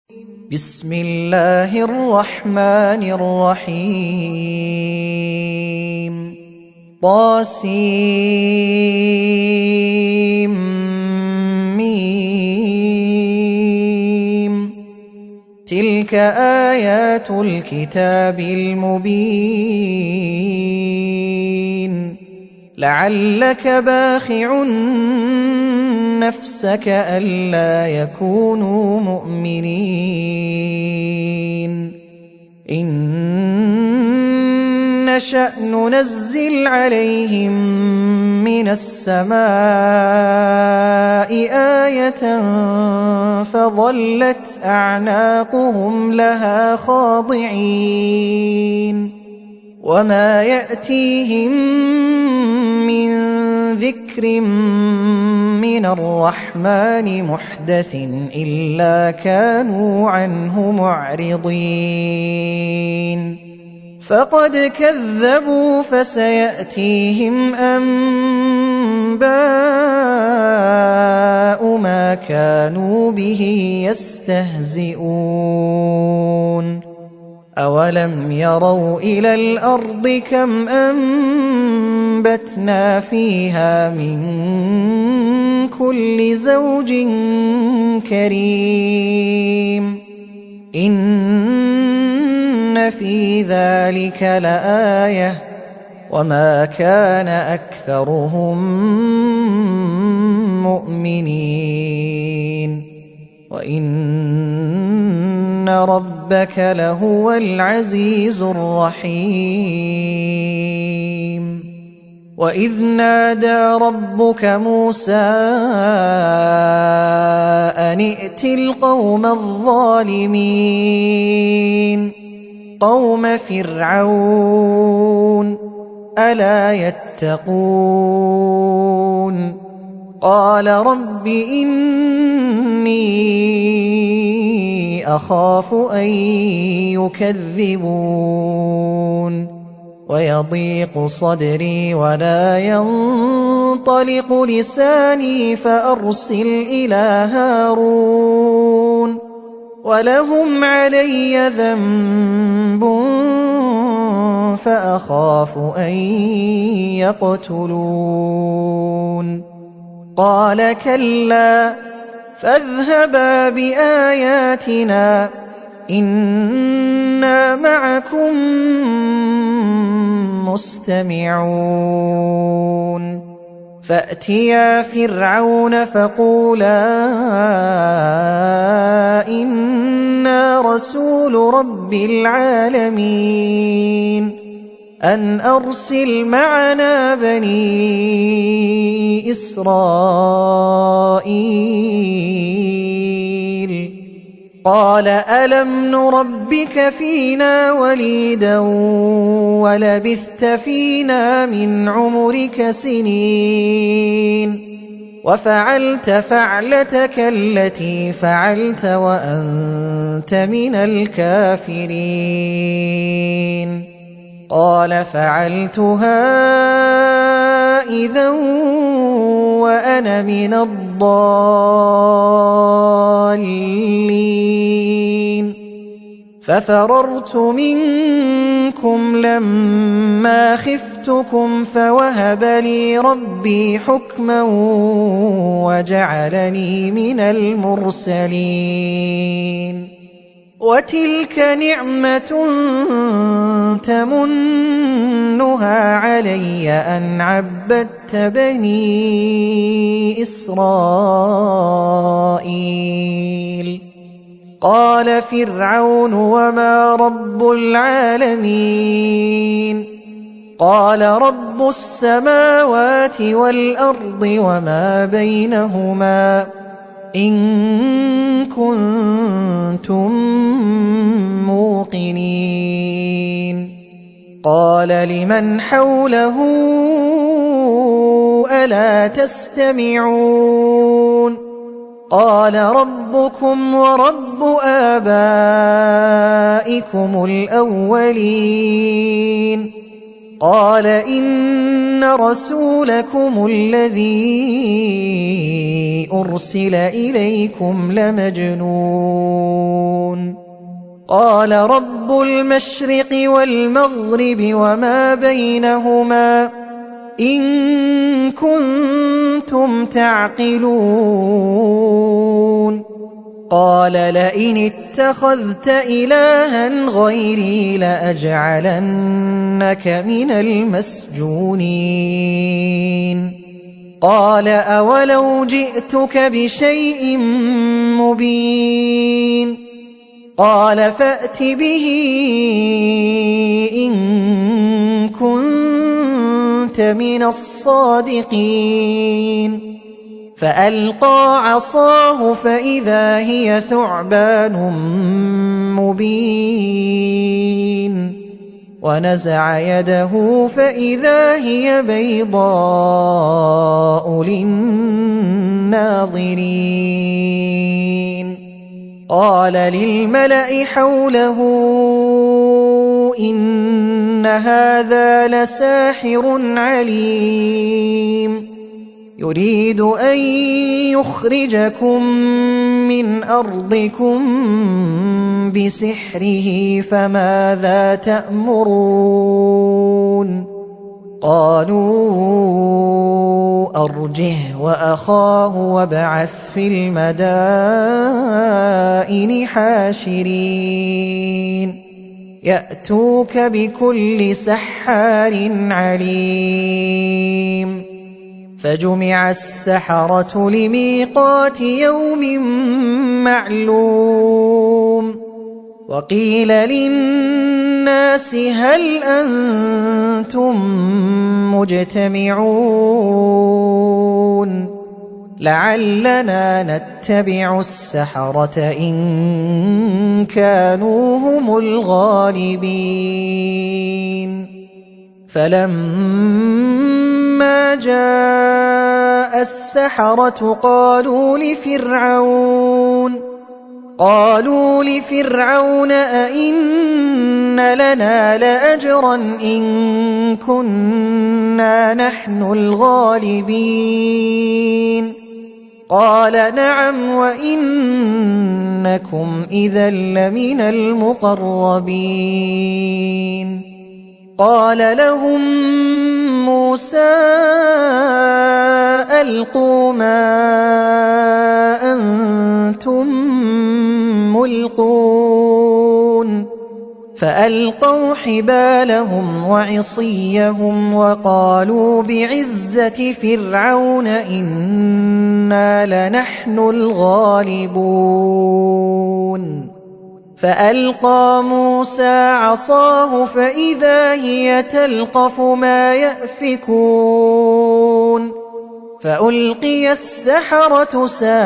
بسم الله الرحمن الرحيم طاسيم تلك آيات الكتاب المبين لعلك باخع نفسك ألا يكونوا مؤمنين إن نشأ ننزل عليهم من السماء آية فظلت أعناقهم لها خاضعين وما يأتيهم من ذكر من الرحمن محدث إلا كانوا عنه معرضين فقد كذبوا فسيأتيهم أنباء ما كانوا به يستهزئون أولم يروا إلى الأرض كم أنبتنا فيها من كل زوج كريم إن في ذلك لآية وما كان أكثرهم مؤمنين وإن ربك لهو العزيز الرحيم وإذ نادى ربك موسى أن ائت القوم الظالمين قوم فرعون ألا يتقون قال رب إني أخاف أن يكذبون ويضيق صدري ولا ينطلق لساني فأرسل إلى هارون ولهم علي ذنب فأخاف أن يقتلون قال كلا فاذهبا بآياتنا إنا معكم مستمعون فأتيا فرعون فقولا إنا رسول رب العالمين أن أرسل معنا بني إسرائيل قال ألم نربك فينا وليدا ولبثت فينا من عمرك سنين وفعلت فعلتك التي فعلت وأنت من الكافرين قال فعلتها إذا وأنا من الضالين ففررت منكم لما خفتكم فوهب لي ربي حكما وجعلني من المرسلين وتلك نعمة تمنها علي أن عبدت بني إسرائيل قال فرعون وما رب العالمين قال رب السماوات والأرض وما بينهما إن كنتم موقنين قال لمن حوله ألا تستمعون قال ربكم ورب آبائكم الأولين قال إن رسولكم الذي أرسل إليكم لمجنون قال رب المشرق والمغرب وما بينهما إن كنتم تعقلون قال لئن اتخذت إلها غيري لأجعلنك من المسجونين قال أولو جئتك بشيء مبين قال فأت به إن كنت من الصادقين فألقى عصاه فإذا هي ثعبان مبين ونزع يده فإذا هي بيضاء للناظرين قال للملأ حوله إن هذا لساحر عليم يريد أن يخرجكم من أرضكم بسحره فماذا تأمرون قالوا أرجه وأخاه وابعث في المدائن حاشرين يأتوك بكل سحار عليم فجمع السحرة لميقات يوم معلوم وقيل للناس هل أنتم مجتمعون لعلنا نتبع السحرة إن كانوا هم الغالبين فلما جاء السحرة قالوا لفرعون أئن لنا لأجرا إن كنا نحن الغالبين قال نعم وإنكم إذا لمن المقربين قال لهم موسى ألقوا ما أنتم ملقون فألقوا حبالهم وعصيهم وقالوا بعزة فرعون إنا لنحن الغالبون فألقى موسى عصاه فإذا هي تلقف ما يأفكون فألقي السحرة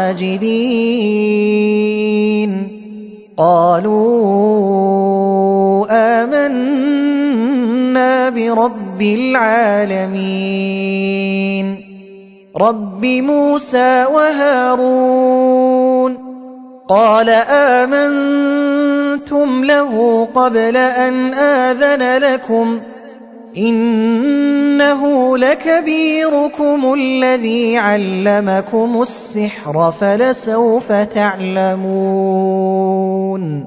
ساجدين قالوا آمنا برب العالمين رب موسى وهارون قال آمنتم له قبل أن آذن لكم إنه لكبيركم الذي علمكم السحر فلسوف تعلمون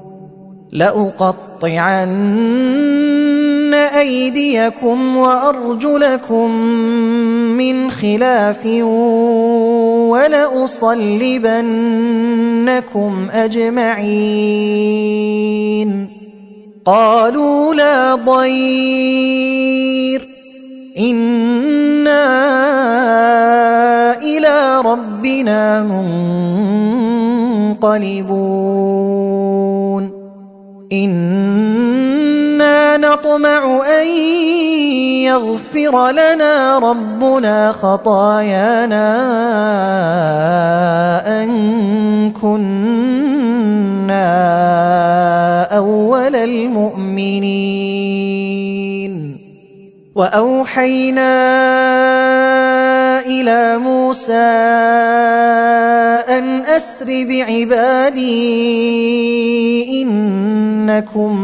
لأقطعن أيديكم وأرجلكم من خلاف ولأصلبنكم أجمعين قالوا لا ضير إنا إلى ربنا منقلبون إنا نطمع أن يغفر لنا ربنا خطايانا أن كنا أول المؤمنين وأوحينا إلى موسى أن أسر بعبادي إنكم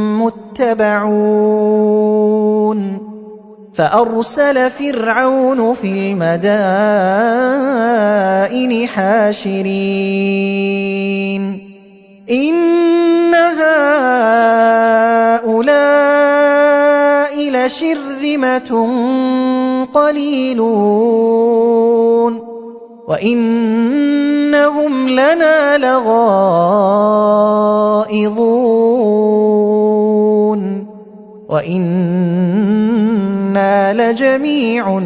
متبعون فأرسل فرعون في المدائن حاشرين إن هؤلاء لشرذمة قليلون وإنهم لنا لغائظون وإنا لجميع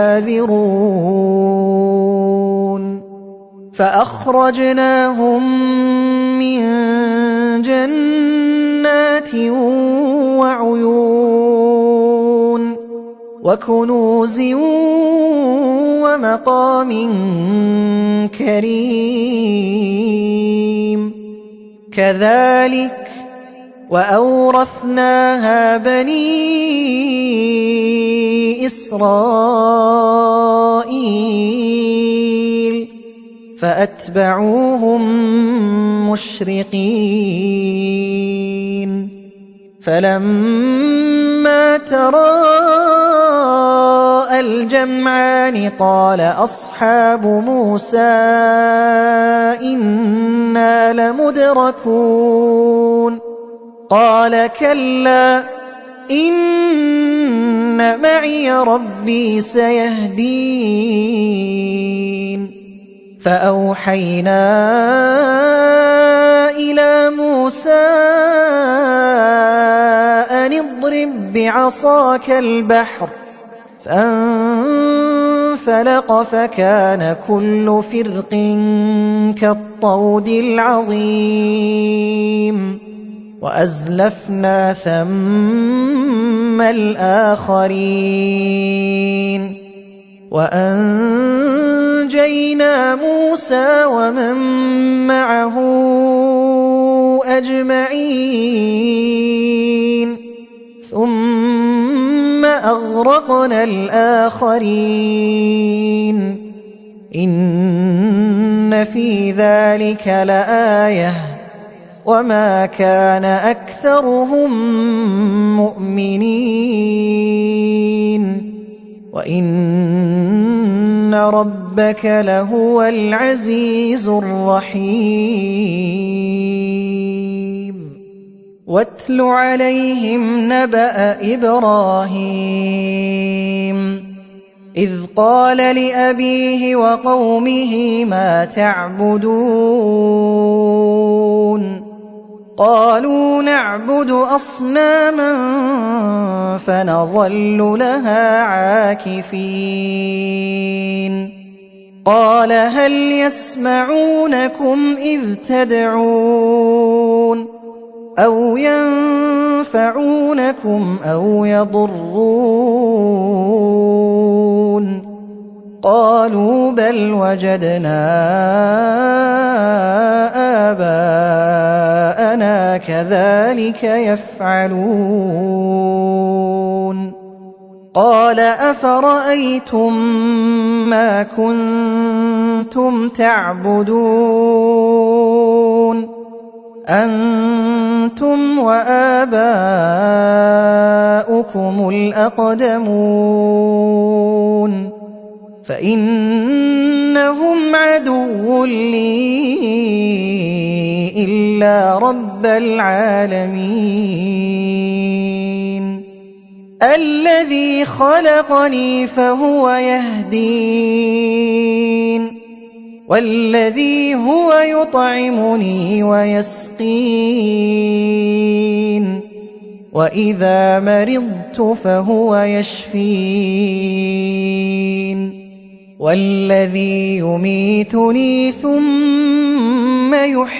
حاذرون فأخرجناهم من جنات وعيون وكنوز ومقام كريم كذلك وأورثناها بني إسرائيل فأتبعوهم مشرقين فلما تراءى الجمعان قال أصحاب موسى إنا لمدركون قال كلا إن معي ربي سيهدين فأوحينا إلى موسى أن اضرب بعصاك البحر فانفلق فكان كل فرق كالطود العظيم وأزلفنا ثم الآخرين وأنجينا موسى ومن معه أجمعين ثم أغرقنا الآخرين إن في ذلك لآية وما كان أكثرهم مؤمنين وإن ربك لهو العزيز الرحيم واتل عليهم نبأ إبراهيم إذ قال لأبيه وقومه ما تعبدون قالوا نعبد أصناما فنظل لها عاكفين قال هل يسمعونكم إذ تدعون أو ينفعونكم أو يضرون قالوا بل وجدنا آباءنا كذلك يفعلون قال أفرأيتم ما كنتم تعبدون أنتم وآباؤكم الأقدمون فإنهم عدو لي إلا رب العالمين الذي خلقني فهو يهدين والذي هو يطعمني ويسقين وإذا مرضت فهو يشفين والذي يميتني ثم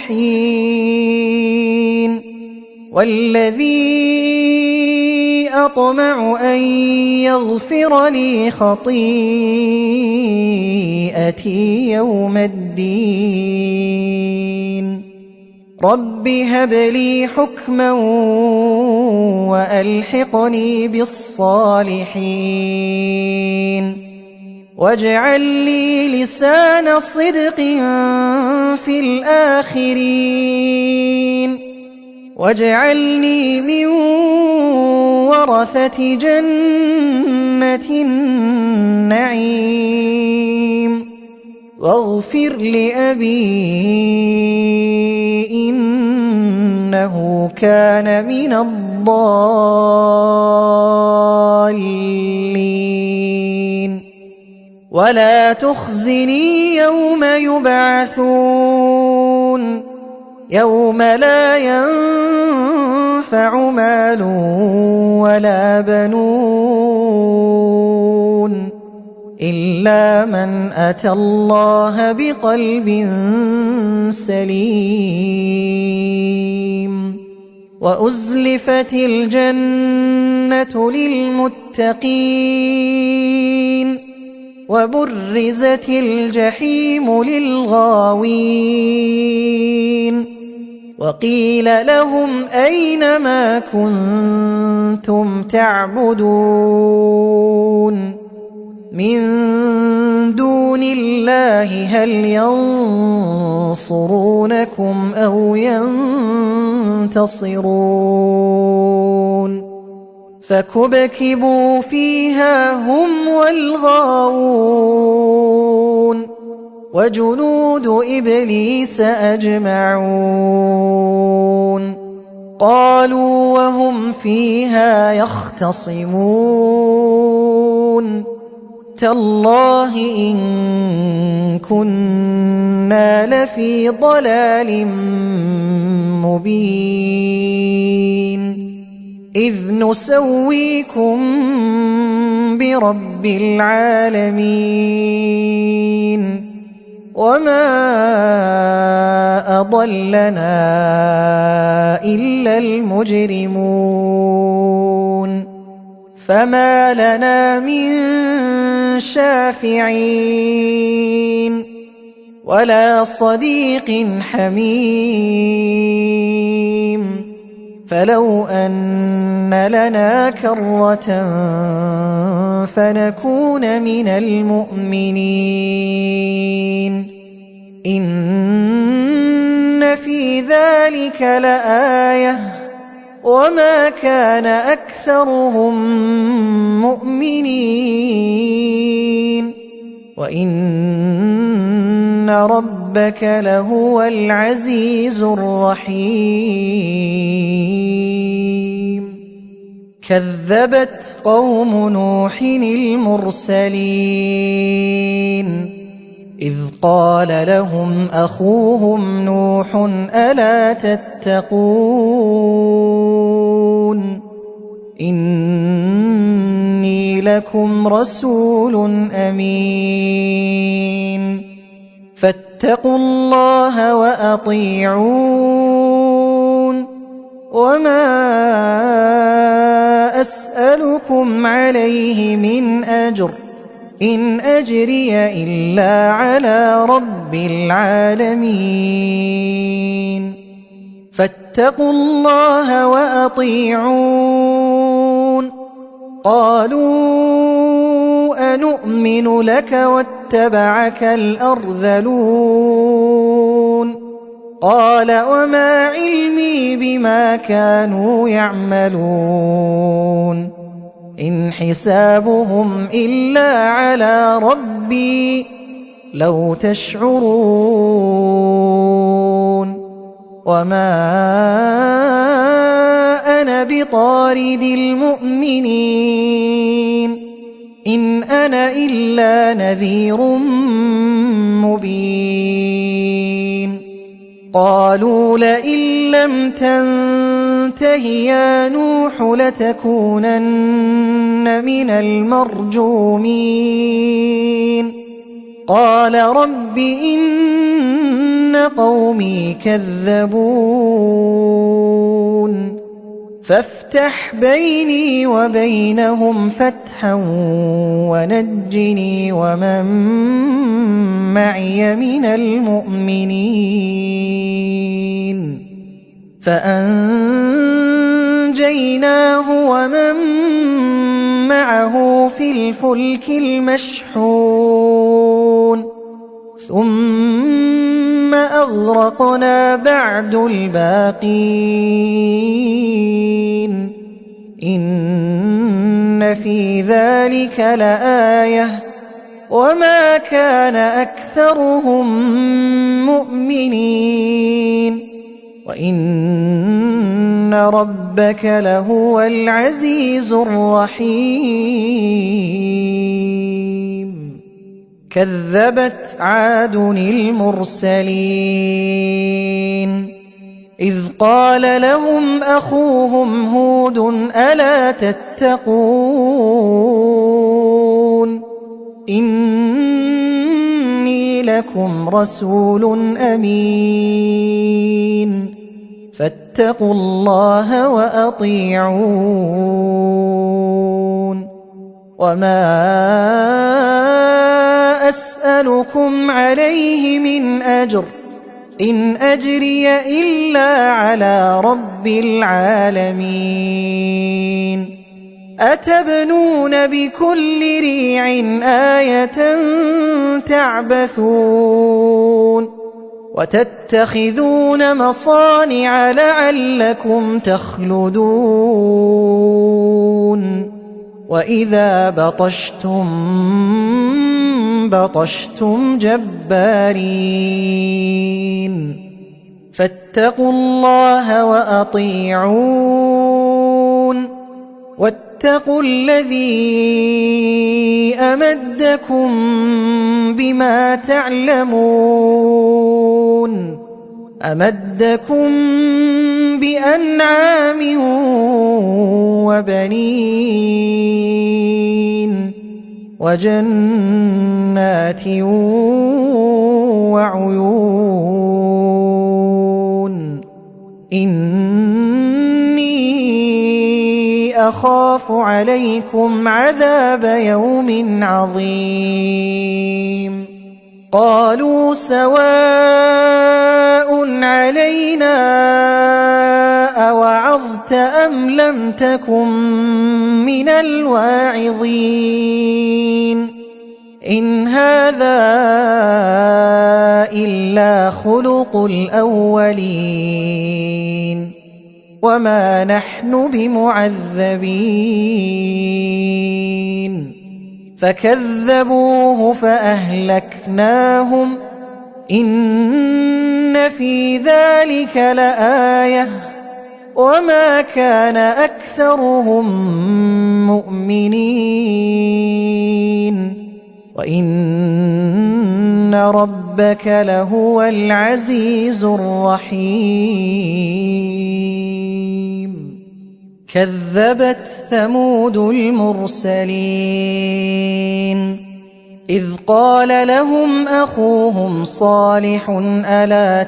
يحيين والذي أطمع أن يغفر لي خطيئتي يوم الدين رب هب لي حكما وألحقني بالصالحين واجعل لي لسان صدق في الآخرين واجعلني من ورثة جنة النعيم واغفر لأبي إنه كان من الضالين الضالين ولا تخزني يوم يبعثون يوم لا ينفع مال ولا بنون إلا من أتى الله بقلب سليم وأزلفت الجنة للمتقين وبرزت الجحيم للغاوين وقيل لهم أين ما كنتم تعبدون من دون الله هل ينصرونكم أو ينتصرون فكبكبوا فيها هم والغاوون وجنود إبليس أجمعون قالوا وهم فيها يختصمون تالله إن كنا لفي ضلال مبين إذ نسويكم برب العالمين وما أضلنا إلا المجرمون فما لنا من شافعين ولا صديق حميم فلو أن لنا كرة فنكون من المؤمنين إن في ذلك لآية وما كان أكثرهم مؤمنين وإن ربك لهو العزيز الرحيم كذبت قوم نوح المرسلين إذ قال لهم أخوهم نوح ألا تتقون إني لكم رسول أمين فاتقوا الله وأطيعون وما أسألكم عليه من أجر إن أجري إلا على رب العالمين فاتقوا الله وأطيعون قالوا أنؤمن لك واتبعك الأرذلون قال وما علمي بما كانوا يعملون إن حسابهم إلا على ربي لو تشعرون وما أنا بطارد المؤمنين إن أنا إلا نذير مبين قالوا لئن لم تنته يا نوح لتكونن من المرجومين قال رب إن قومي كذبون فافتح بيني وبينهم فتحا ونجني ومن معي من المؤمنين فأنجيناه ومن معه في الفلك المشحون ثم أغرقنا بعد الباقين إن في ذلك لآية وما كان أكثرهم مؤمنين وإن ربك ربك لهو العزيز الرحيم كذبت عاد المرسلين إذ قال لهم أخوهم هود ألا تتقون إني لكم رسول أمين فاتقوا الله وأطيعون وما أسألكم عليه من أجر إن أجري إلا على رب العالمين أتبنون بكل ريع آية تعبثون وتتخذون مصانع لعلكم تخلدون وإذا بطشتم جبارين فاتقوا الله وأطيعون واتقوا الذي أمدكم بما تعلمون أمدكم بأنعام وبنين وجنات وعيون إني أخاف عليكم عذاب يوم عظيم قالوا سواء علينا أوعظت أم لم تكن من الواعظين إن هذا إلا خلق الأولين وما نحن بمعذبين فكذبوه فأهلكناهم إن في ذلك لآية وما كان أكثرهم مؤمنين وإن ربك لهو العزيز الرحيم كذبت ثمود المرسلين إذ قال لهم أخوهم صالح ألا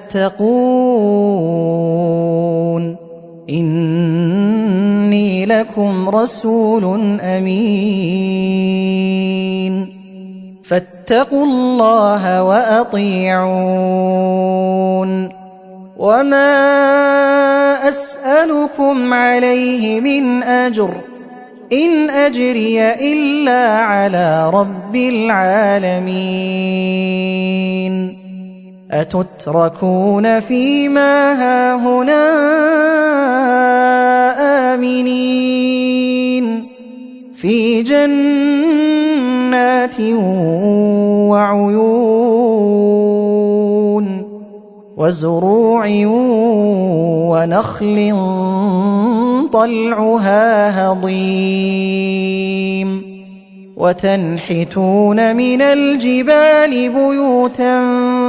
تتقون إني لكم رسول أمين فاتقوا الله وأطيعون وما أسألكم عليه من أجر إن أجري إلا على رب العالمين أتتركون فيما هاهنا آمنين في جنات وعيون وزروع ونخل طلعها هضيم وتنحتون من الجبال بيوتا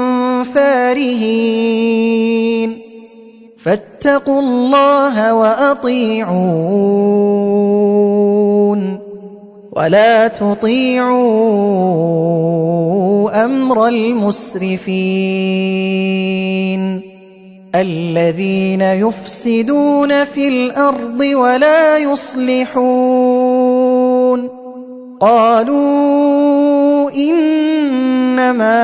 فارهين فاتقوا الله وأطيعون ولا تطيعوا أمر المسرفين الذين يفسدون في الأرض ولا يصلحون قالوا إنما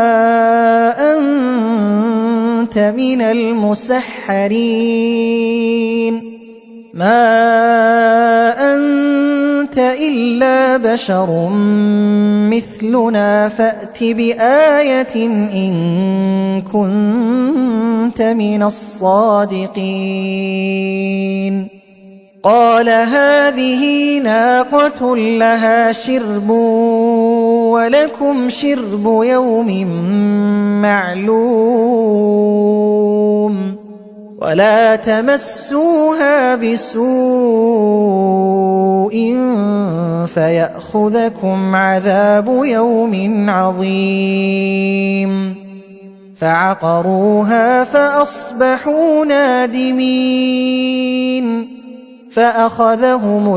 أنت من المسحرين ما أنت إلا بشر مثلنا فأت بآية إن كنت من الصادقين قال هذه ناقة لها شرب ولكم شرب يوم معلوم ولا تمسوها بسوء فيأخذكم عذاب يوم عظيم فعقروها فأصبحوا نادمين فأخذهم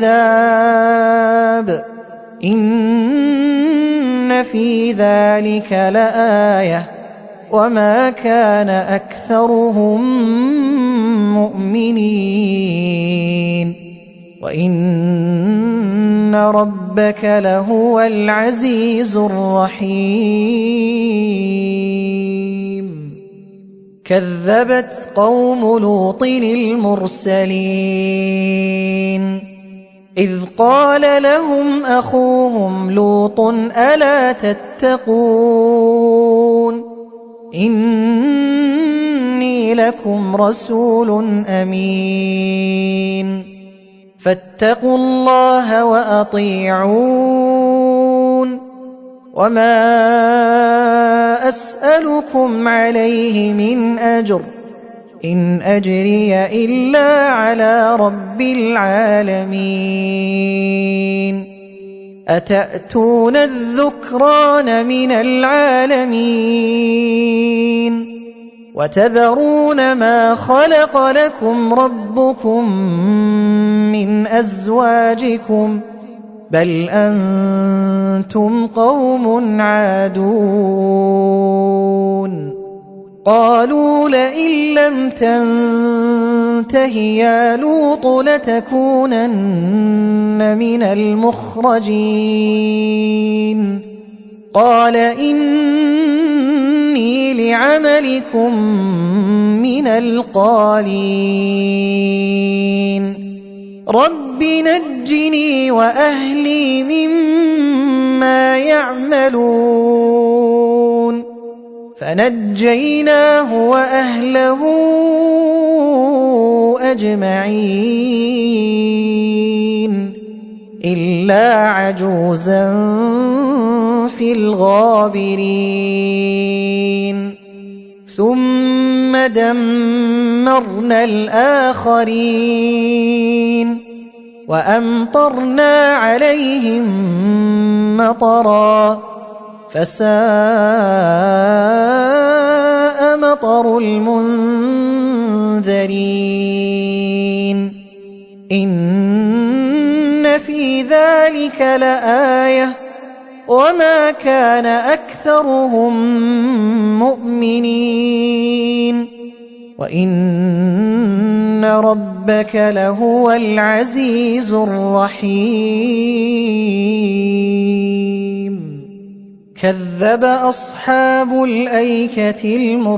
العذاب إن في ذلك لآية وما كان أكثرهم مؤمنين وإن ربك لهو العزيز الرحيم كذبت قوم لوط المرسلين إذ قال لهم أخوهم لوط ألا تتقون إني لكم رسول أمين فاتقوا الله وأطيعون وما أسألكم عليه من أجر إن أجري إلا على رب العالمين أتأتون الذكران من العالمين وتذرون ما خلق لكم ربكم من أزواجكم بل أنتم قوم عادون قالوا لئن لم تنته يا لوط لتكونن من المخرجين قال إني لعملكم من القالين رب نجني وأهلي مما يعملون فنجيناه وأهله أجمعين إلا عجوزا في الغابرين ثم دمرنا الآخرين وأمطرنا عليهم مطرا فساء مطر المنذرين إن في ذلك لآية وما كان أكثرهم مؤمنين وإن ربك لهو العزيز الرحيم كذب أصحاب الأيكة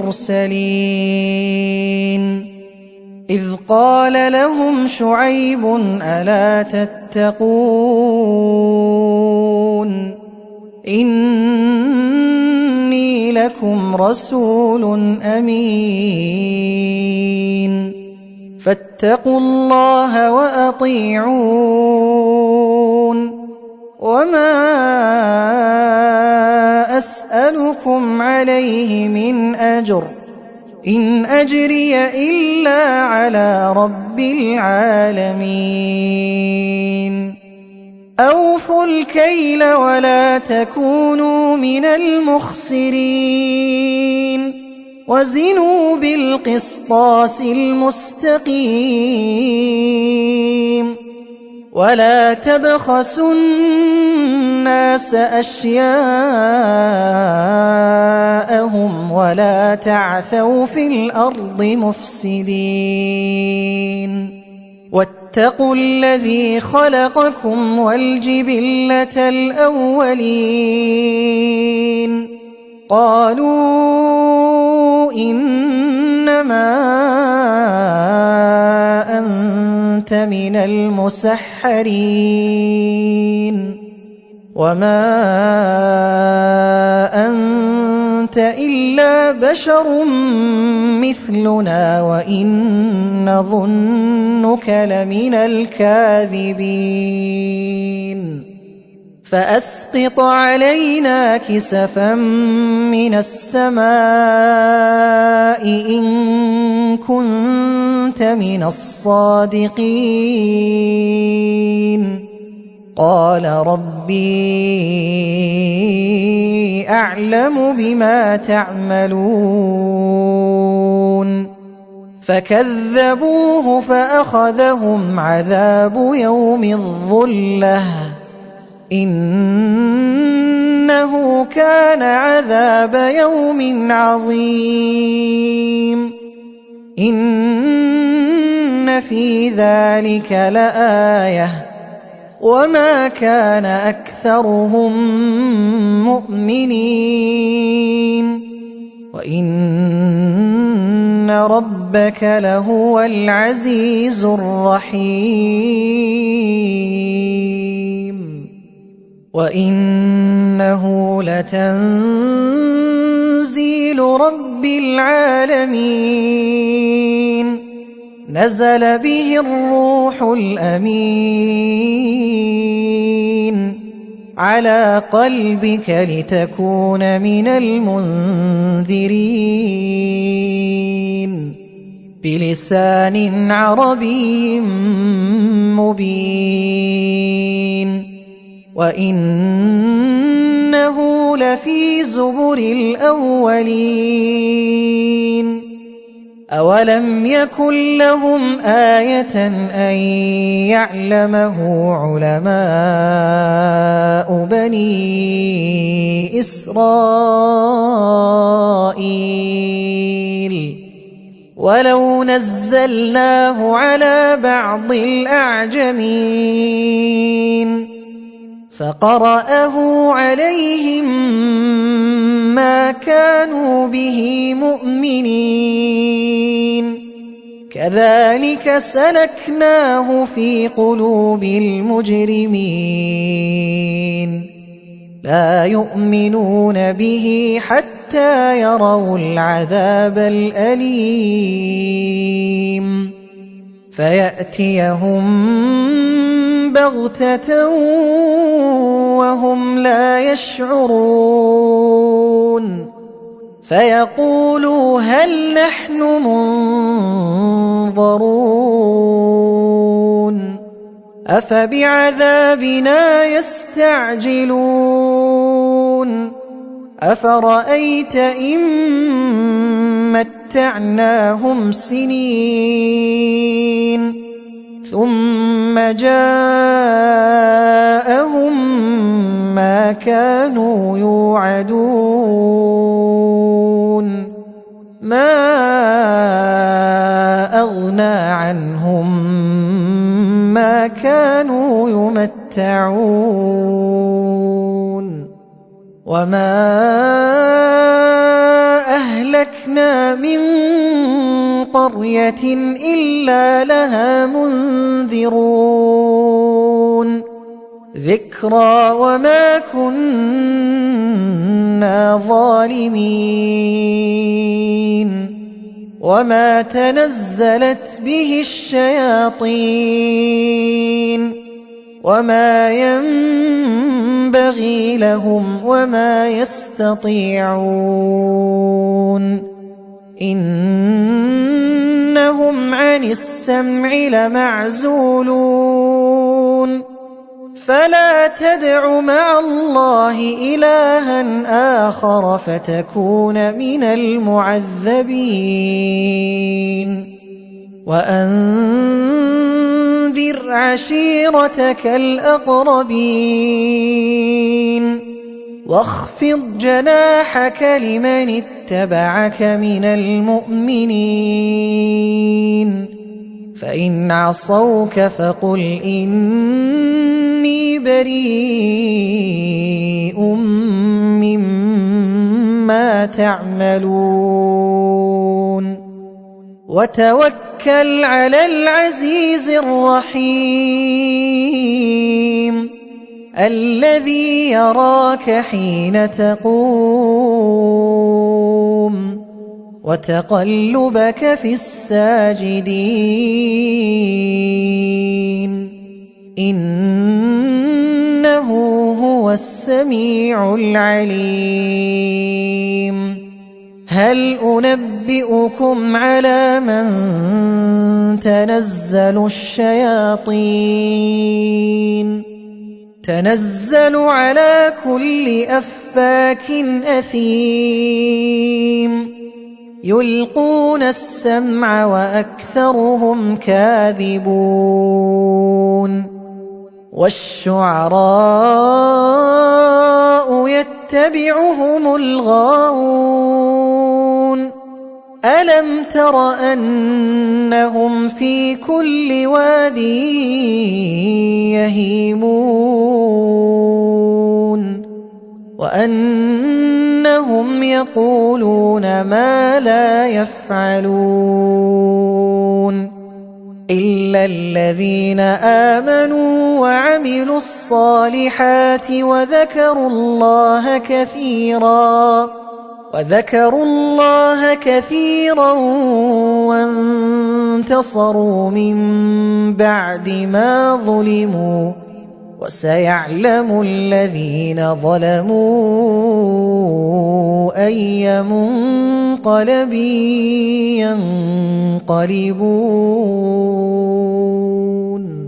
المرسلين إذ قال لهم شعيب ألا تتقون إني لكم رسول أمين فاتقوا الله وأطيعون وما أسألكم عليه من أجر إن أجري إلا على رب العالمين أوفوا الكيل ولا تكونوا من المخسرين وزنوا بالقسطاس المستقيم ولا تبخسوا الناس أشياءهم ولا تعثوا في الأرض مفسدين واتقوا الذي خلقكم والجبلة الأولين قالوا إنما أنت من المسحرين وما أنت إلا بشر مثلنا وإن نظنك لمن الكاذبين فأسقط علينا كسفا من السماء إن كنت من الصادقين. قال ربي أعلم بما تعملون. فكذبوه فأخذهم عذاب يوم الظلة إنه كان عذاب يوم عظيم. إن في ذلك لآية وما كان أكثرهم مؤمنين وإن ربك لهو العزيز الرحيم. وإنه لتنزيل رب العالمين نزل به الروح الأمين على قلبك لتكون من المنذرين بلسان عربي مبين. وإنه لفي زبر الأولين. أولم يكن لهم آية أن يعلمه علماء بني إسرائيل ولو نزلناه على بعض الأعجمين فقرأه عليهم ما كانوا به مؤمنين كذلك سلكناه في قلوب المجرمين لا يؤمنون به حتى يروا العذاب الأليم فيأتيهم بغتة وهم لا يشعرون فيقولوا هل نحن منظرون أفبعذابنا يستعجلون أفرأيت إن متعناهم سنين ثم جاءهم ما كانوا يوعدون ما أغنى عنهم ما كانوا يمتعون وما أهلكنا من قرية إلا لها منذرون ذكرى وما كنا ظالمين وما تنزلت به الشياطين وما ينبغي لهم وما يستطيعون إنهم عن السمع لمعزولون فلا تدع مع الله إلها آخر فتكون من المعذبين وأنذر عشيرتك الأقربين واخفض جناحك لمن اتبعك من المؤمنين فإن عصوك فقل إني بريء مما تعملون وتوكل على العزيز الرحيم الذي يراك حين تقوم وتقلبك في الساجدين إنه هو هو السميع العليم هل أنبئكم على من تنزل الشياطين تنزل على كل أفاك أثيم يلقون السمع وأكثرهم كاذبون والشعراء يتبعهم الغاوون ألم تر أنهم في كل واد يهيمون وأنهم يقولون ما لا يفعلون إلا الذين آمنوا وعملوا الصالحات وذكروا الله كثيرا وانتصروا من بعد ما ظلموا وسيعلم الذين ظلموا أي منقلب ينقلبون